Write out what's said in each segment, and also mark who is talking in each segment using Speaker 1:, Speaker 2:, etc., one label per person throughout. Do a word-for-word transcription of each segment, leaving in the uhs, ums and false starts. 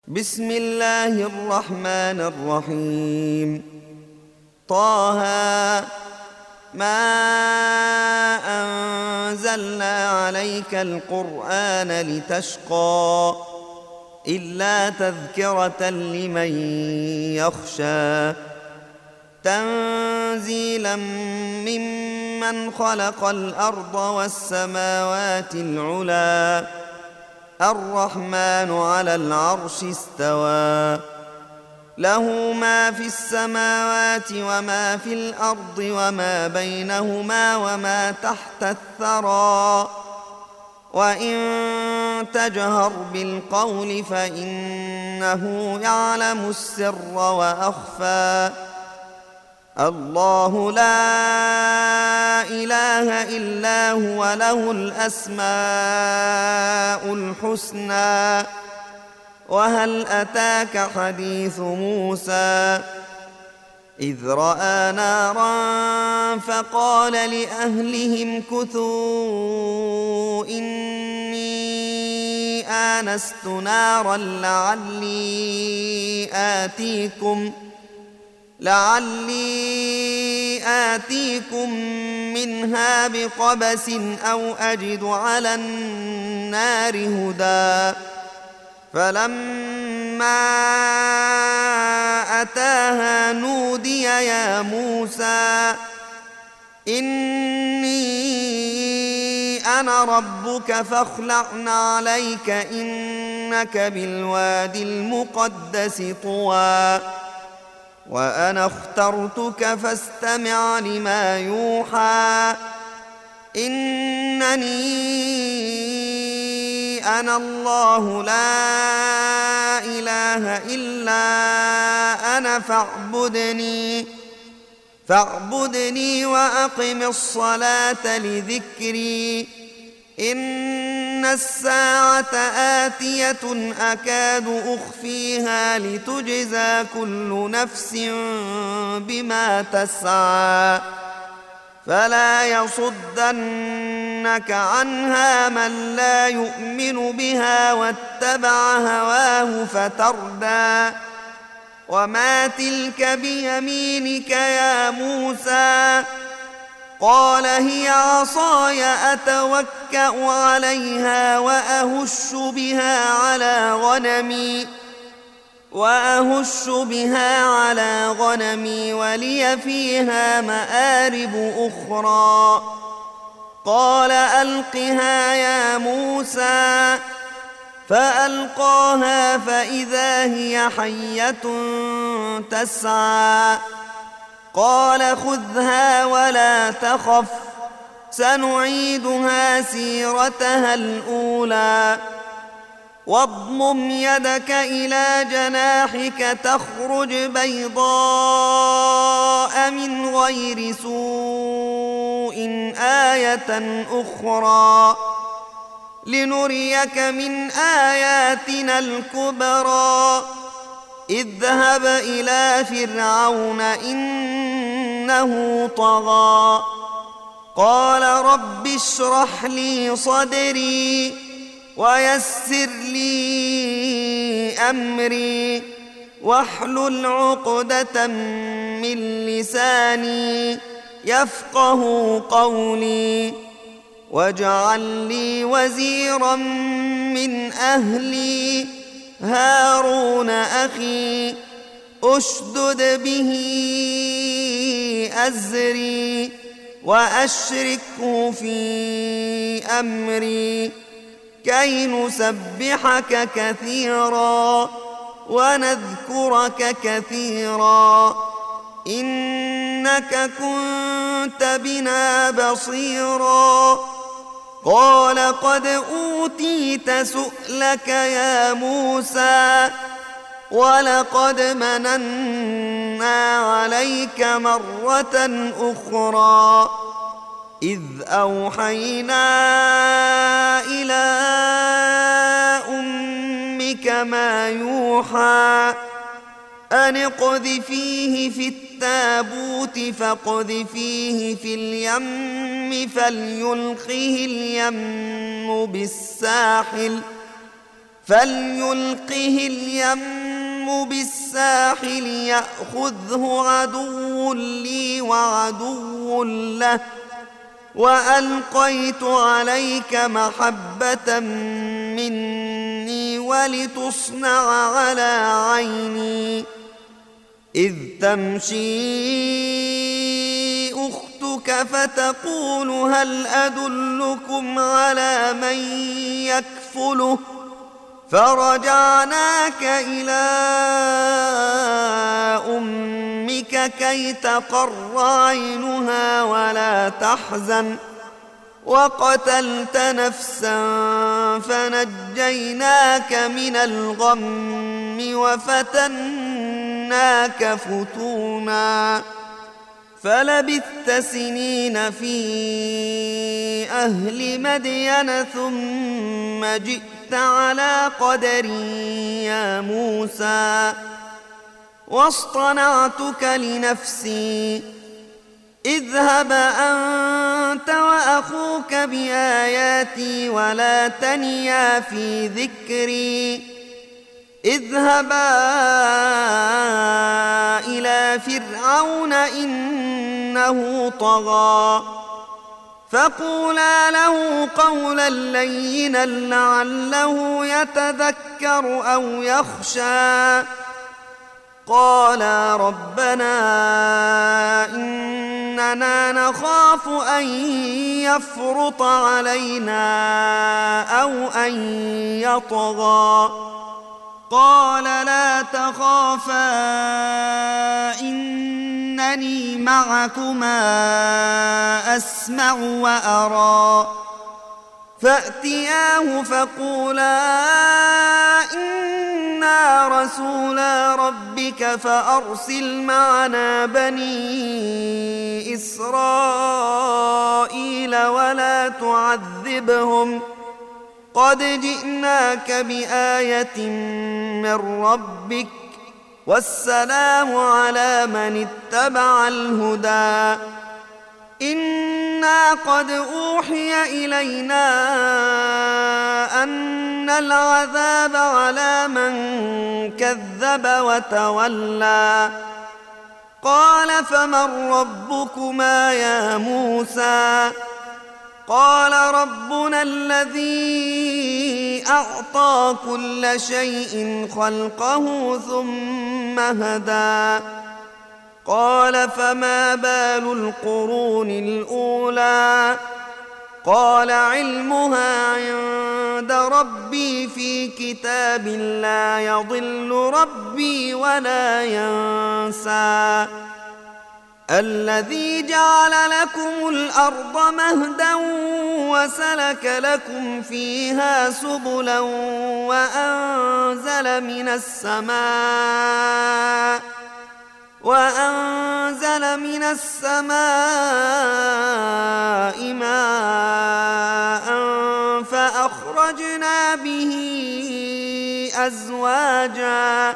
Speaker 1: بسم الله الرحمن الرحيم. طه ما أنزلنا عليك القرآن لتشقى إلا تذكرة لمن يخشى تنزيلا ممن خلق الأرض والسماوات العلى الرحمن على العرش استوى له ما في السماوات وما في الأرض وما بينهما وما تحت الثرى وإن تجهر بالقول فإنه يعلم السر وأخفى الله لا إله إلا هو له الأسماء الحسنى وهل أتاك حديث موسى إذ رأى نارا فقال لأهلهم كثوا إني آنست نارا لعلي آتيكم لعلي آتيكم منها بقبس أو أجد على النار هدى فلما أتاها نودي يا موسى إني أنا ربك فاخلع عليك إنك بالوادي المقدس طوى وأنا اخترتك فاستمع لما يوحى إنني أنا الله لا إله إلا أنا فاعبدني فاعبدني وأقم الصلاة لذكري إن الساعة آتية أكاد أخفيها لتجزى كل نفس بما تسعى فلا يصدنك عنها من لا يؤمن بها واتبع هواه فتردى وما تلك بيمينك يا موسى قال هي عصاي أتوكأ عليها وأهش بها على غنمي وأهش بها على غنمي ولي فيها مآرب أخرى قال ألقها يا موسى فألقاها فإذا هي حية تسعى قال خذها ولا تخف سنعيدها سيرتها الأولى واضمم يدك إلى جناحك تخرج بيضاء من غير سوء آية أخرى لنريك من آياتنا الكبرى اذهب إلى فرعون إنه طغى قال رب اشرح لي صدري ويسر لي أمري واحلل عقدة من لساني يفقه قولي واجعل لي وزيرا من أهلي هارون أخي أشدد به أزري وأشركه في أمري كي نسبحك كثيرا ونذكرك كثيرا إنك كنت بنا بصيرا قال قد أوتيت سؤلك يا موسى ولقد مننا عليك مرة أخرى إذ أوحينا إلى أمك ما يوحى أن اقذفيه في التابوت فاقذفيه في اليم فليلقه اليم بالساحل فليلقه اليم بالساحل يأخذه عدو لي وعدو له وألقيت عليك محبة مني ولتصنع على عيني إذ تمشي أختك فتقول هل أدلكم على من يكفله فرجعناك إلى أمك كي تقر عينها ولا تحزن وقتلت نفسا فنجيناك من الغم وفتناك فتونا فلبثت سنين في أهل مدين ثم جئت على قدري يا موسى واصطنعتك لنفسي اذهب أنت وأخوك بآياتي ولا تنيا في ذكري اذهبا إلى فرعون إنه طغى فقولا له قولا لينا لعله يتذكر أو يخشى قالا ربنا إننا نخاف أن يفرط علينا أو أن يطغى قال لا تخافا إنني معكما أسمع وأرى فأتياه فقولا إنا رسولا ربك فأرسل معنا بني إسرائيل ولا تعذبهم قد جئناك بآية من ربك والسلام على من اتبع الهدى إنا قد أوحي إلينا أن العذاب على من كذب وتولى قال فمن ربكما يا موسى قال ربنا الذي أعطى كل شيء خلقه ثم هدى قال فما بال القرون الأولى قال علمها عند ربي في كتاب لا يضل ربي ولا ينسى الذي جعل لكم الأرض مهدا وسلك لكم فيها سبلا وأنزل من السماء وأنزل من السماء ماء فأخرجنا به أزواجا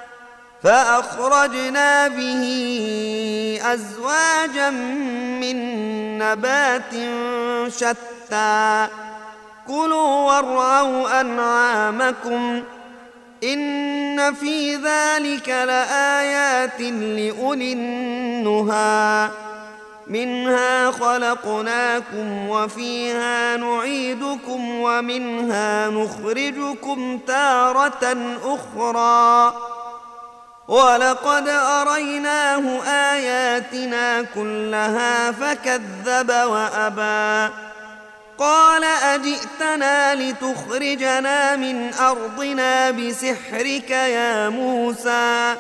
Speaker 1: فأخرجنا به أزواجا من نبات شتى كلوا وارعوا أنعامكم إن في ذلك لآيات لأولي النهى منها خلقناكم وفيها نعيدكم ومنها نخرجكم تارة أخرى ولقد أريناه آياتنا كلها فكذب وأبى قال أجئتنا لتخرجنا من أرضنا بسحرك يا موسى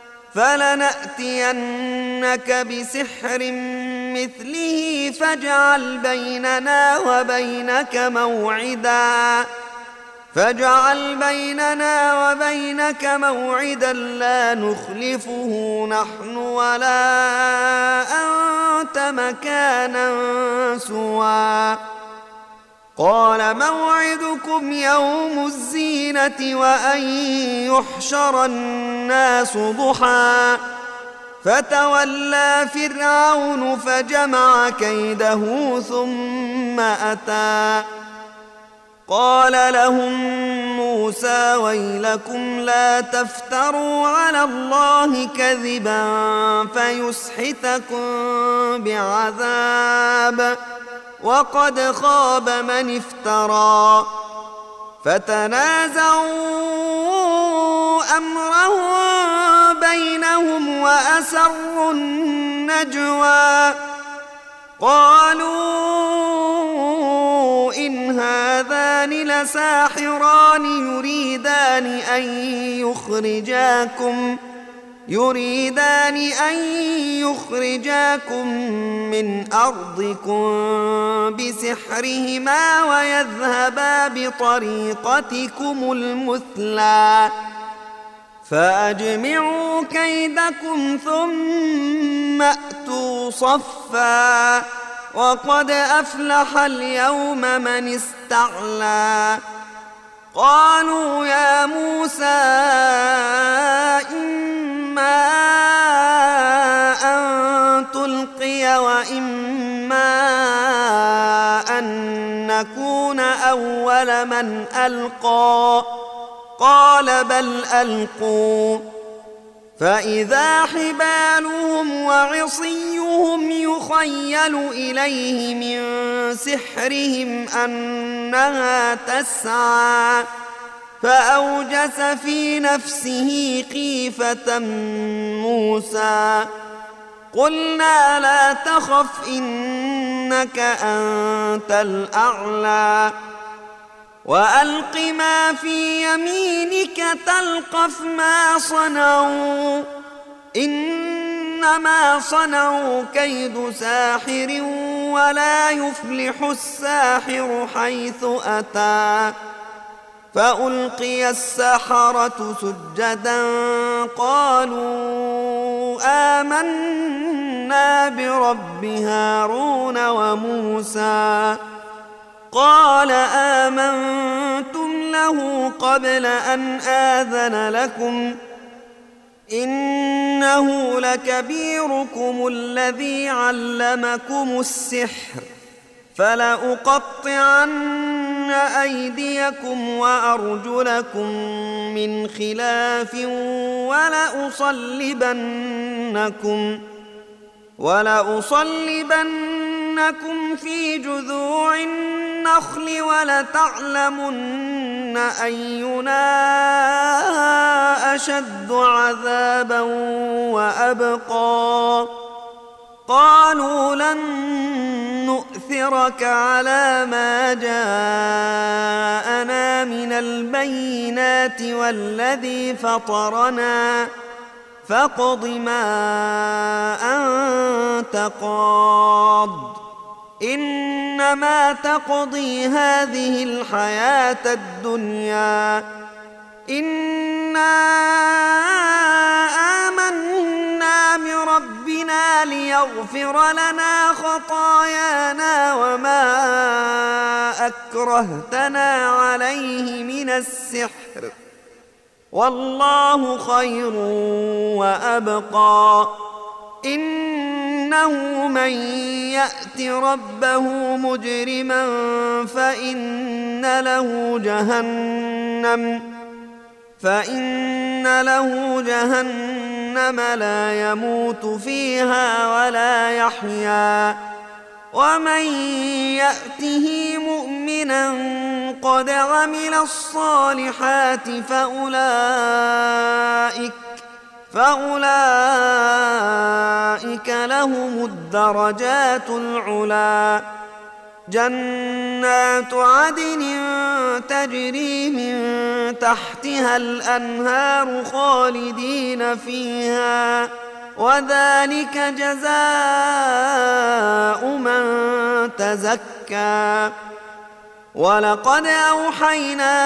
Speaker 1: فلنأتينك بسحر مثله فاجعل بيننا وبينك موعدا فاجعل بيننا وبينك موعدا لا نخلفه نحن ولا أنت مكانا سوى قال موعدكم يوم الزينة وأن يحشر الناس ضحى فتولى فرعون فجمع كيده ثم أتى قال لهم موسى موسى ويلكم لا تفتروا على الله كذبا فيسحتكم بعذاب وقد خاب من افترى فتنازعوا أمرهم بينهم وأسروا النجوى قالوا إن هذان لساحران يريدان أن يخرجاكم يريدان أن يخرجاكم من أرضكم بسحرهما ويذهبا بطريقتكم المثلى فأجمعوا كيدكم ثم أتوا صفا وقد أفلح اليوم من استعلى قالوا يا موسى إما أن تلقي وإما أن نكون أول من ألقى قال بل ألقوا فإذا حبالهم وعصيهم يخيل إليه من سحرهم أنها تسعى فأوجس في نفسه خيفة موسى قلنا لا تخف إنك أنت الأعلى وألق ما في يمينك تلقف ما صنعوا إنما صنعوا كيد ساحر ولا يفلح الساحر حيث أتى فألقي السحرة سجدا قالوا آمنا برب هارون وموسى قال آمنتم له قبل أن آذن لكم إنه لكبيركم الذي علمكم السحر فلأقطعن أيديكم وأرجلكم من خلاف ولأصلبنكم ولأصلبنكم في جذوع النخل ولتعلمن أينا أشد عذابا وأبقى قالوا لن نؤثرك على ما جاءنا من البينات والذي فطرنا فاقض ما أنت قاض إنما تقضي هذه الحياة الدنيا إنا آمنا بربنا ليغفر لنا خطايانا وما أكرهتنا عليه من السحر والله خير وأبقى إنه من يأت ربه مجرما فإن له جهنم فإن له جهنم لا يموت فيها ولا يحيا ومن يأته مؤمنا قد عمل الصالحات فأولئك فأولئك لهم الدرجات العلى جنات عدن تجري من تحتها الأنهار خالدين فيها وذلك جزاء من تزكى ولقد أوحينا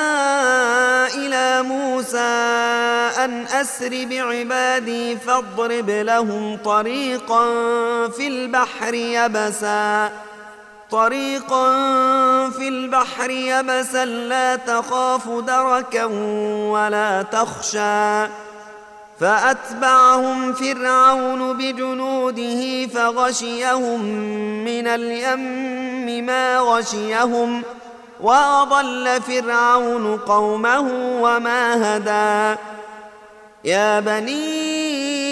Speaker 1: إلى موسى أن أسر بعبادي فاضرب لهم طريقا في البحر يبسا طريقا في البحر يبسا لا تخاف دركا ولا تخشى فأتبعهم فرعون بجنوده فغشيهم من اليم ما غشيهم وأضل فرعون قومه وما هدى يا بني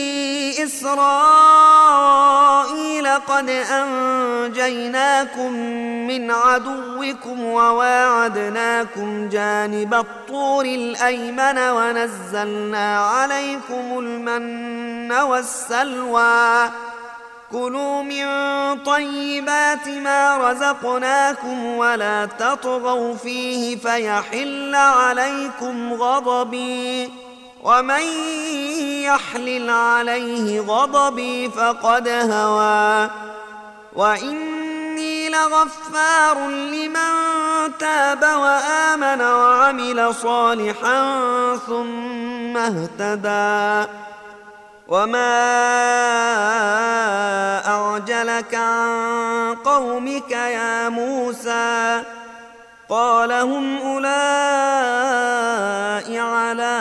Speaker 1: إسرائيل قد أنجيناكم من عدوكم وواعدناكم جانب الطور الأيمن ونزلنا عليكم المن والسلوى كلوا من طيبات ما رزقناكم ولا تطغوا فيه فيحل عليكم غضبي ومن يحلل عليه غضبي فقد هوى وإني لغفار لمن تاب وآمن وعمل صالحا ثم اهتدى وما أعجلك عن قومك يا موسى قال هم أولئك على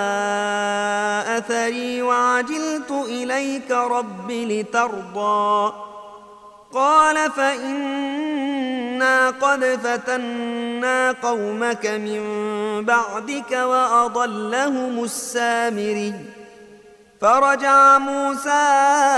Speaker 1: أثري وعجلت إليك رب لترضى قال فإنا قد فتنا قومك من بعدك وأضلهم السامري فرجع موسى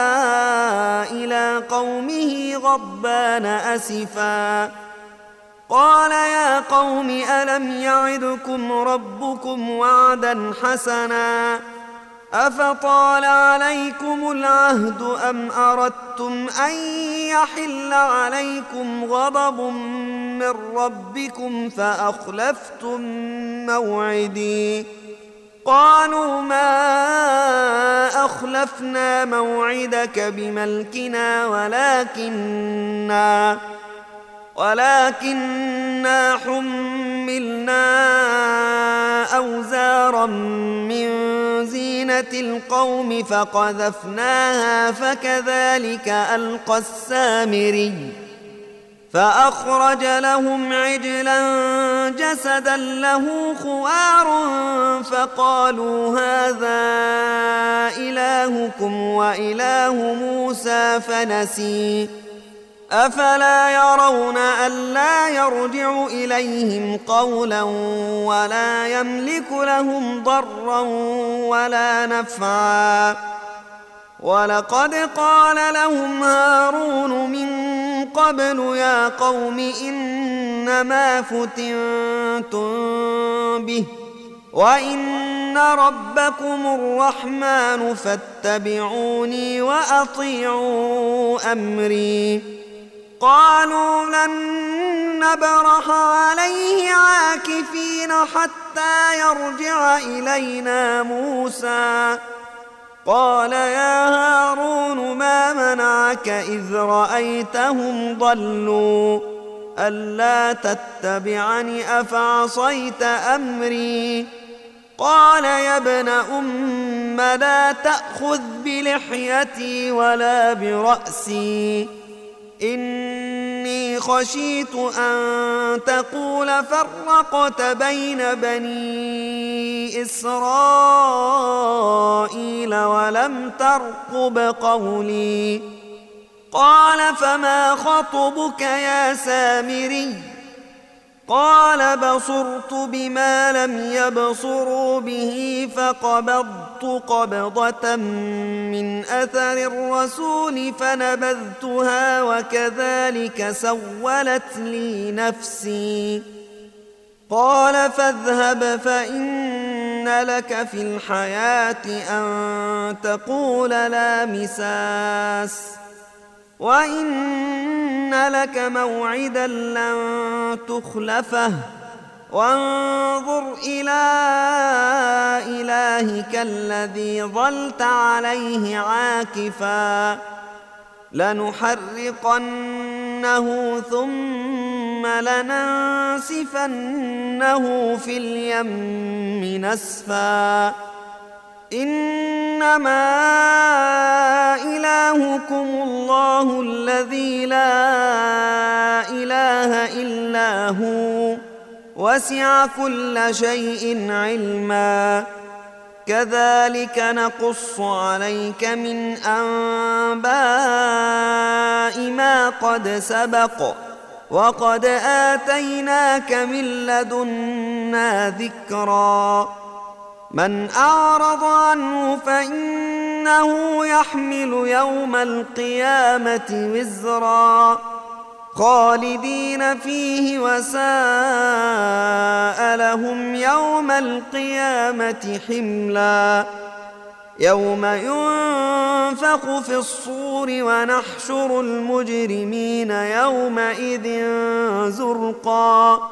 Speaker 1: إلى قومه غضبان أسفا قال يا قوم ألم يعدكم ربكم وعدا حسنا أفطال عليكم العهد أم أردتم أن يحل عليكم غضب من ربكم فأخلفتم موعدي قالوا ما أخلفنا موعدك بملكنا ولكننا ولكننا حملنا أوزارا من زينة القوم فقذفناها فكذلك ألقى السامري فأخرج لهم عجلا جسدا له خوار فقالوا هذا إلهكم وإله موسى فنسي أفلا يرون ألا يرجع إليهم قولا ولا يملك لهم ضرا ولا نفعا ولقد قال لهم هارون من قبل يا قوم إنما فتنتم به وإن ربكم الرحمن فاتبعوني وأطيعوا أمري قالوا لن نبرح عليه عاكفين حتى يرجع إلينا موسى قال يا هارون ما منعك إذ رأيتهم ضلوا ألا تتبعني أفعصيت أمري قال يا ابن أم لا تأخذ بلحيتي ولا برأسي إني خشيت أن تقول فرقت بين بني إسرائيل ولم ترقب قولي قال فما خطبك يا سامري قال بصرت بما لم يبصروا به فقبضت قبضة من أثر الرسول فنبذتها وكذلك سولت لي نفسي قال فاذهب فإن لك في الحياة أن تقول لا مساس وإن لك موعدا لن تخلفه وانظر إلى إلهك الذي ظلت عليه عاكفا لنحرقنه ثم لننسفنه في اليم نسفا إنما إلهكم الله الذي لا إله إلا هو وسع كل شيء علما كذلك نقص عليك من أنباء ما قد سبق وقد آتيناك من لدنا ذكرا من أعرض عنه فإنه يحمل يوم القيامة وزرا خالدين فيه وساء لهم يوم القيامة حملا يوم ينفخ في الصور ونحشر المجرمين يومئذ زرقا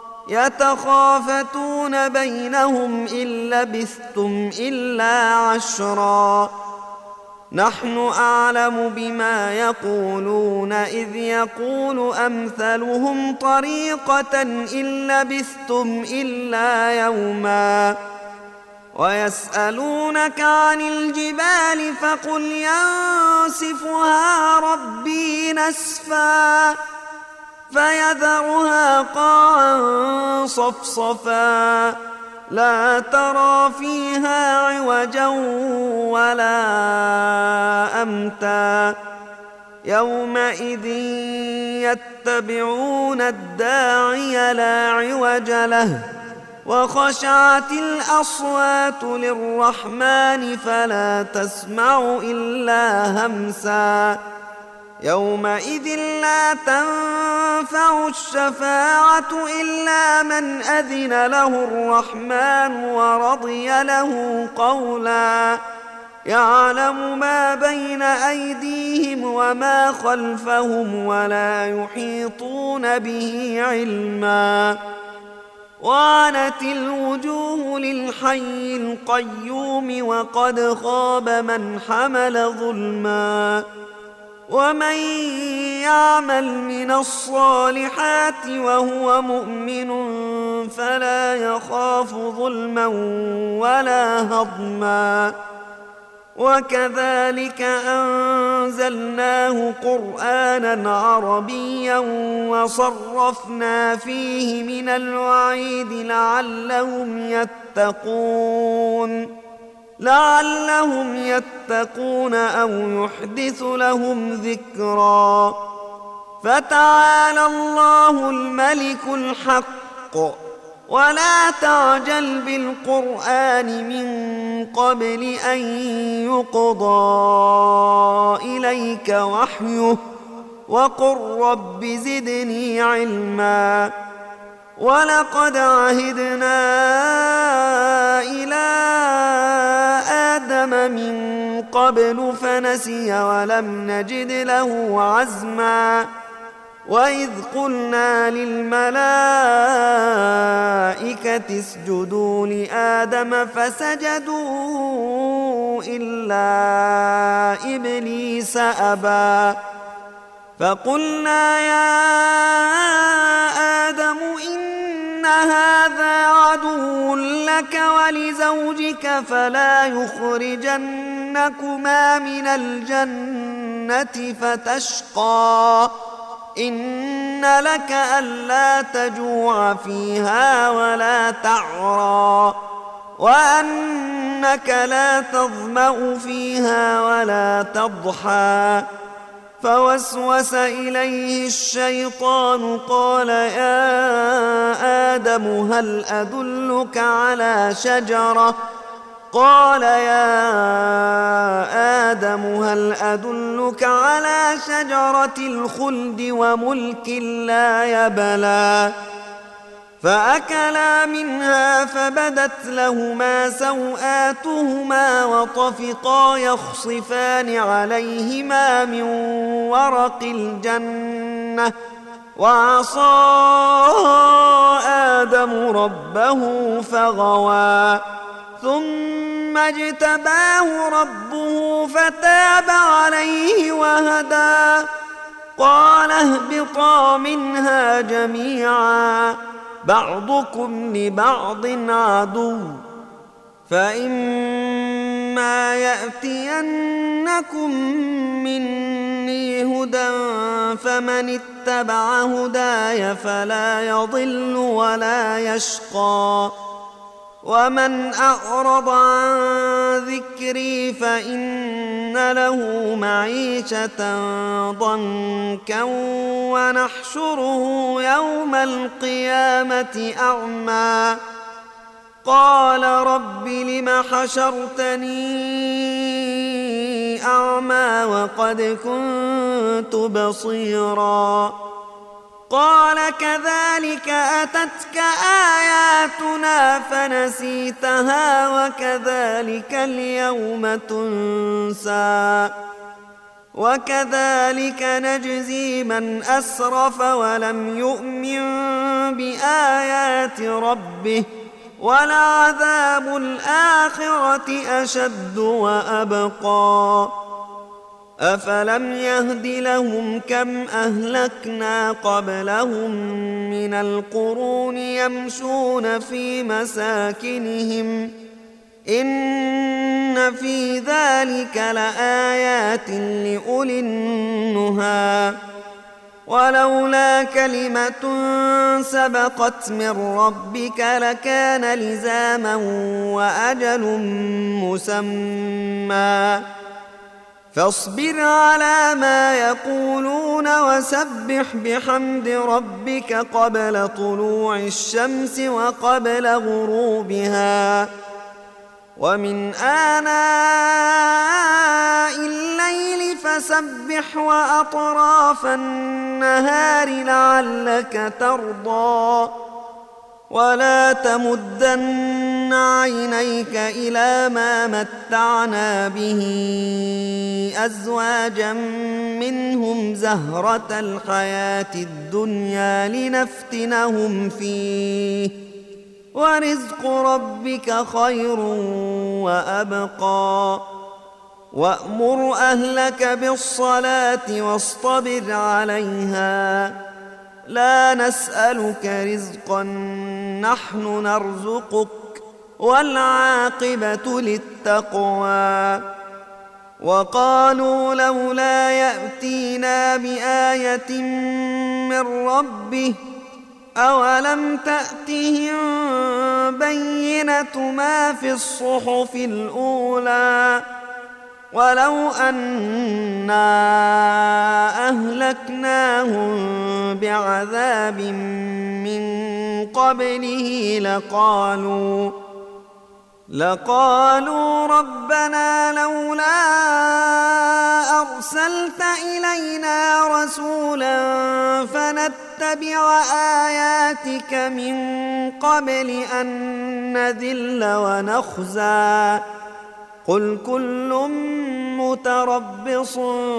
Speaker 1: يتخافتون بينهم إن لبثتم إلا عشرا نحن أعلم بما يقولون إذ يقول أمثلهم طريقة إن لبثتم إلا يوما ويسألونك عن الجبال فقل ينسفها ربي نسفا فيذرها قاعا صفصفا لا ترى فيها عوجا ولا أمتا يومئذ يتبعون الداعي لا عوج له وخشعت الأصوات للرحمن فلا تسمع إلا همسا يومئذ لا تنفع الشفاعة إلا من أذن له الرحمن ورضي له قولا يعلم ما بين أيديهم وما خلفهم ولا يحيطون به علما وعنت الوجوه للحي القيوم وقد خاب من حمل ظلما ومن يعمل من الصالحات وهو مؤمن فلا يخاف ظلما ولا هضما وكذلك أنزلناه قرآنا عربيا وصرفنا فيه من الوعيد لعلهم يتقون لعلهم يتقون أو يحدث لهم ذكرا فتعالى الله الملك الحق ولا تعجل بالقرآن من قبل أن يقضى إليك وحيه وقل رب زدني علما ولقد عهدنا إلى آدم من قبل فنسي ولم نجد له عزما وإذ قلنا للملائكة اسجدوا لآدم فسجدوا إلا إبليس أبى فقلنا يا آدم إن هذا عدو لك ولزوجك فلا يخرجنكما من الجنة فتشقى إن لك ألا تجوع فيها ولا تعرى وأنك لا تظمأ فيها ولا تضحى فوسوس إليه الشيطان قال يا آدم هل أدلك على شجرة قال يا آدم هل أدلك على شجرة الخلد وملك لا يبلى فأكلا منها فبدت لهما سوآتهما وطفقا يخصفان عليهما من ورق الجنة وعصى آدم ربه فغوى ثم اجتباه ربه فتاب عليه وهدى قال اهبطا منها جميعا بعضكم لبعض عدو فإما يأتينكم مني هدى فمن اتبع هداي فلا يضل ولا يشقى ومن أعرض عن ذكري فإن له معيشة ضنكا ونحشره يوم القيامة أعمى قال رب لم حشرتني أعمى وقد كنت بصيرا قال كذلك أتتك آياتنا فنسيتها وكذلك اليوم تنسى وكذلك نجزي من أسرف ولم يؤمن بآيات ربه ولعذاب الآخرة أشد وأبقى أفلم يهد لهم كم أهلكنا قبلهم من القرون يمشون في مساكنهم إن في ذلك لآيات لأولي النهى ولولا كلمة سبقت من ربك لكان لزاما وأجل مسمى فاصبر على ما يقولون وسبح بحمد ربك قبل طلوع الشمس وقبل غروبها ومن آناء الليل فسبح وأطراف النهار لعلك ترضى ولا تمدن عينيك إلى ما متعنا به أزواجا منهم زهرة الحياة الدنيا لنفتنهم فيه ورزق ربك خير وأبقى وأمر أهلك بالصلاة واصطبر عليها لا نسألك رزقا نحن نرزقك والعاقبة للتقوى وقالوا لولا يأتينا بآية من ربه أولم تأتهم بينة ما في الصحف الأولى ولو أنا أهلكناهم بعذاب من قبله لقالوا لقالوا ربنا لولا أرسلت إلينا رسولا فنتبع آياتك من قبل أن نذل ونخزى قل كل متربص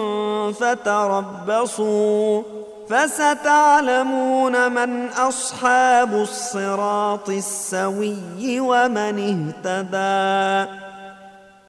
Speaker 1: فتربصوا فستعلمون من أصحاب الصراط السوي ومن اهتدى.